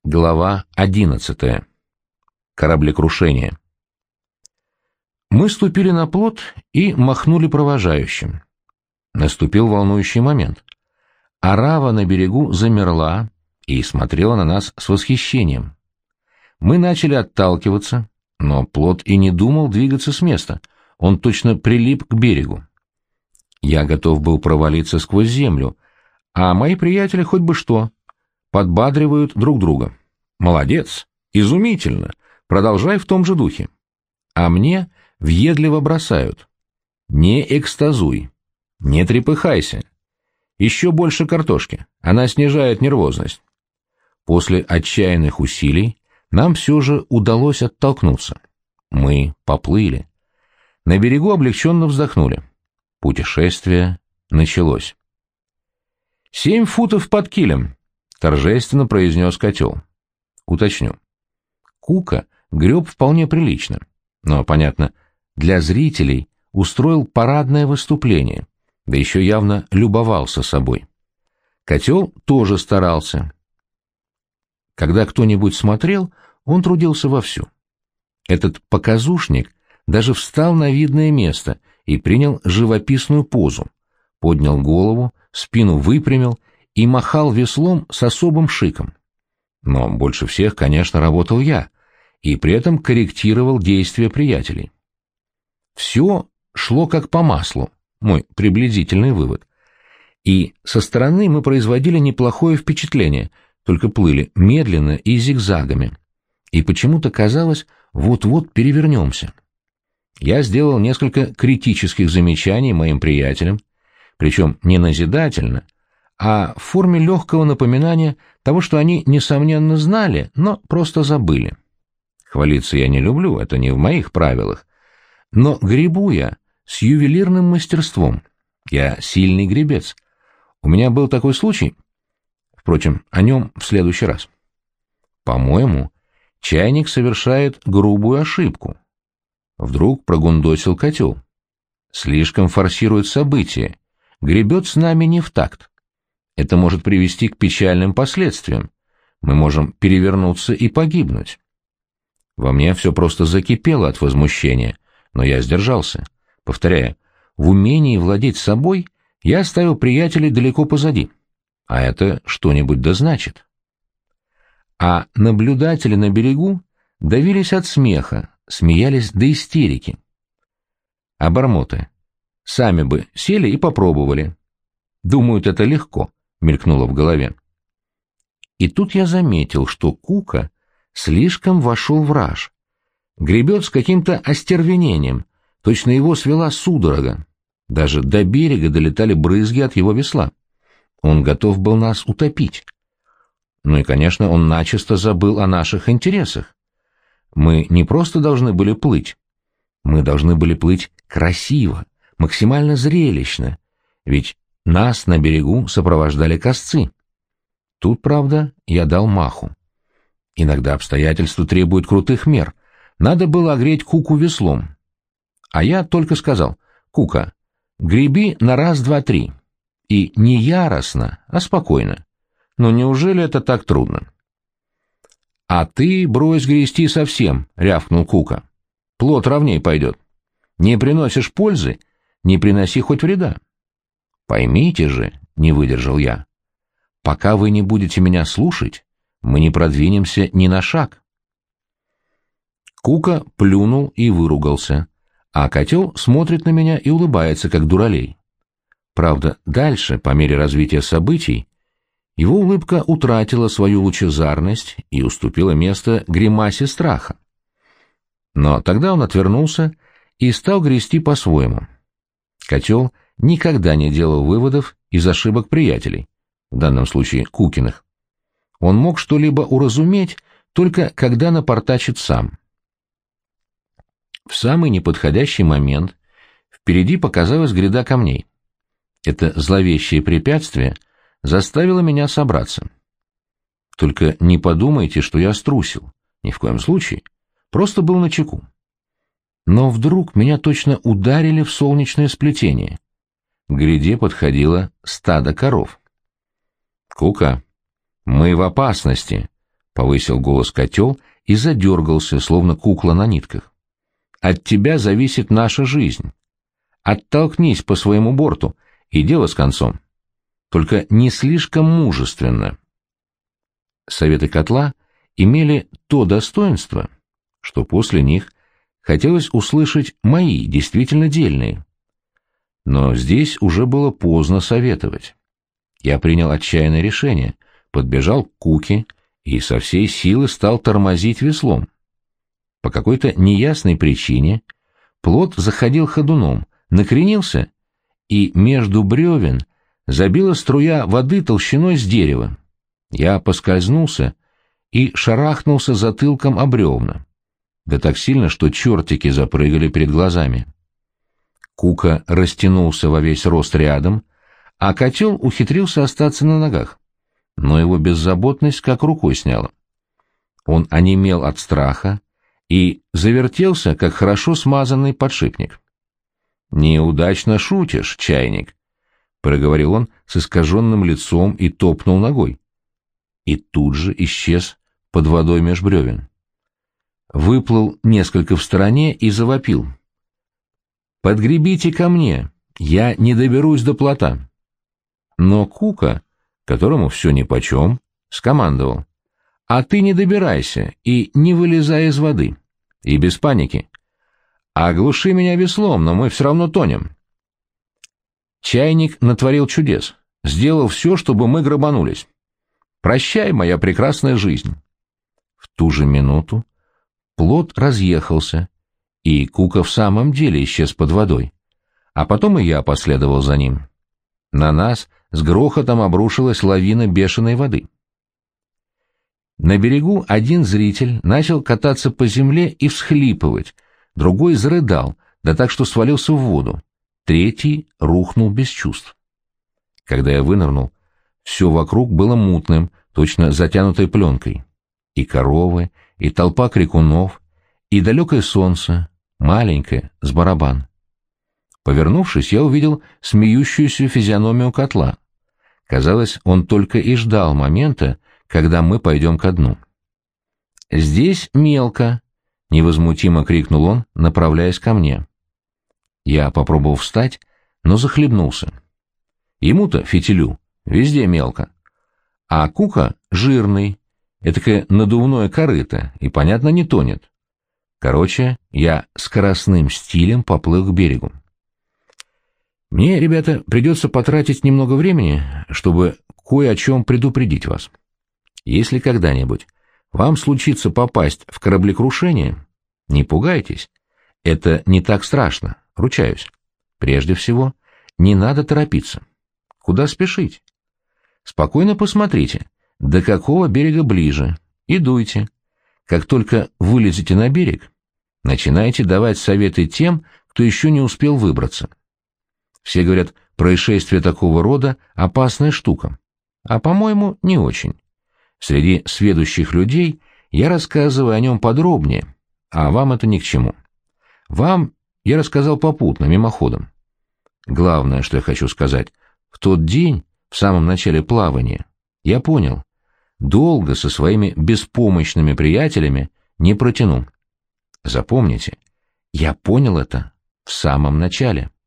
Глава 11. Кораблекрушение. Мы ступили на плот и махнули провожающим. Наступил волнующий момент. Арава на берегу замерла и смотрела на нас с восхищением. Мы начали отталкиваться, но плот и не думал двигаться с места. Он точно прилип к берегу. Я готов был провалиться сквозь землю, а мои приятели хоть бы что, подбадривают друг друга. «Молодец! Изумительно! Продолжай в том же духе!» А мне въедливо бросают: «Не экстазуй! Не трепыхайся! Еще больше картошки, она снижает нервозность!» После отчаянных усилий нам все же удалось оттолкнуться. Мы поплыли. На берегу облегченно вздохнули. Путешествие началось. 7 футов под килем, торжественно произнес котел. Уточню. Кука греб вполне прилично, но, понятно, для зрителей устроил парадное выступление, да еще явно любовался собой. Котел тоже старался. Когда кто-нибудь смотрел, он трудился вовсю. Этот показушник даже встал на видное место и принял живописную позу, поднял голову, спину выпрямил и махал веслом с особым шиком. Но больше всех, конечно, работал я, и при этом корректировал действия приятелей. Все шло как по маслу, мой приблизительный вывод. И со стороны мы производили неплохое впечатление, только плыли медленно и зигзагами. И почему-то казалось, вот-вот перевернемся. Я сделал несколько критических замечаний моим приятелям, причем не назидательно, а в форме легкого напоминания того, что они, несомненно, знали, но просто забыли. Хвалиться я не люблю, это не в моих правилах, но гребу я с ювелирным мастерством. Я сильный гребец. У меня был такой случай, впрочем, о нем в следующий раз. По-моему, чайник совершает грубую ошибку. Вдруг прогундосил котел. Слишком форсирует события, гребет с нами не в такт. Это может привести к печальным последствиям. Мы можем перевернуться и погибнуть. Во мне все просто закипело от возмущения, но я сдержался. Повторяю, в умении владеть собой я оставил приятелей далеко позади. А это что-нибудь да значит. А наблюдатели на берегу давились от смеха, смеялись до истерики. Обормоты. Сами бы сели и попробовали. Думают, это легко, мелькнуло в голове. И тут я заметил, что Кука слишком вошел в раж. Гребет с каким-то остервенением, точно его свела судорога. Даже до берега долетали брызги от его весла. Он готов был нас утопить. Ну и, конечно, он начисто забыл о наших интересах. Мы не просто должны были плыть. Мы должны были плыть красиво, максимально зрелищно, ведь нас на берегу сопровождали косцы. Тут, правда, я дал маху. Иногда обстоятельства требуют крутых мер. Надо было огреть Куку веслом. А я только сказал: «Кука, греби на раз, два, три». И не яростно, а спокойно. Но неужели это так трудно? «А ты брось грести совсем», — рявкнул Кука. «Плот ровней пойдет. Не приносишь пользы, не приноси хоть вреда». «Поймите же», — не выдержал я, — «пока вы не будете меня слушать, мы не продвинемся ни на шаг». Кука плюнул и выругался, а котел смотрит на меня и улыбается, как дуралей. Правда, дальше, по мере развития событий, его улыбка утратила свою лучезарность и уступила место гримасе страха. Но тогда он отвернулся и стал грести по-своему. Котел никогда не делал выводов из ошибок приятелей, в данном случае Кукиных. Он мог что-либо уразуметь только когда напортачит сам. В самый неподходящий момент впереди показалась гряда камней. Это зловещее препятствие заставило меня собраться. Только не подумайте, что я струсил. Ни в коем случае. Просто был начеку. Но вдруг меня точно ударили в солнечное сплетение. К гряде подходило стадо коров. «Кука, мы в опасности», — повысил голос котел и задергался, словно кукла на нитках. «От тебя зависит наша жизнь. Оттолкнись по своему борту, и дело с концом. Только не слишком мужественно». Советы котла имели то достоинство, что после них хотелось услышать мои, действительно дельные. Но здесь уже было поздно советовать. Я принял отчаянное решение, подбежал к Куке и со всей силы стал тормозить веслом. По какой-то неясной причине плот заходил ходуном, накренился, и между бревен забила струя воды толщиной с дерева. Я поскользнулся и шарахнулся затылком о бревна. Да так сильно, что чертики запрыгали перед глазами. Кука растянулся во весь рост рядом, а котел ухитрился остаться на ногах, но его беззаботность как рукой сняла. Он онемел от страха и завертелся, как хорошо смазанный подшипник. «Неудачно шутишь, чайник», — проговорил он с искаженным лицом и топнул ногой. И тут же исчез под водой меж бревен. Выплыл несколько в стороне и завопил: «Подгребите ко мне, я не доберусь до плота». Но Кука, которому все нипочем, скомандовал: «А ты не добирайся и не вылезай из воды, и без паники. Оглуши меня веслом, но мы все равно тонем». Чайник натворил чудес, сделал все, чтобы мы грабанулись. Прощай, моя прекрасная жизнь. В ту же минуту плот разъехался, и Кука в самом деле исчез под водой, а потом и я последовал за ним. На нас с грохотом обрушилась лавина бешеной воды. На берегу один зритель начал кататься по земле и всхлипывать, другой зарыдал, да так что свалился в воду, третий рухнул без чувств. Когда я вынырнул, все вокруг было мутным, точно затянутой пленкой. И коровы, и толпа крикунов, и далекое солнце, маленькое, с барабан. Повернувшись, я увидел смеющуюся физиономию котла. Казалось, он только и ждал момента, когда мы пойдем ко дну. «Здесь мелко», — невозмутимо крикнул он, направляясь ко мне. Я попробовал встать, но захлебнулся. Ему-то, фитилю, везде мелко. А Кука жирный, этакое надувное корыто, и, понятно, не тонет. Короче, я скоростным стилем поплыл к берегу. Мне, ребята, придется потратить немного времени, чтобы кое о чем предупредить вас. Если когда-нибудь вам случится попасть в кораблекрушение, не пугайтесь. Это не так страшно, ручаюсь. Прежде всего, не надо торопиться. Куда спешить? Спокойно посмотрите, до какого берега ближе, и дуйте. Как только вылезете на берег, начинайте давать советы тем, кто еще не успел выбраться. Все говорят, происшествие такого рода — опасная штука. А, по-моему, не очень. Среди сведущих людей я рассказываю о нем подробнее, а вам это ни к чему. Вам я рассказал попутно, мимоходом. Главное, что я хочу сказать, в тот день, в самом начале плавания, я понял, долго со своими беспомощными приятелями не протяну. Запомните, я понял это в самом начале.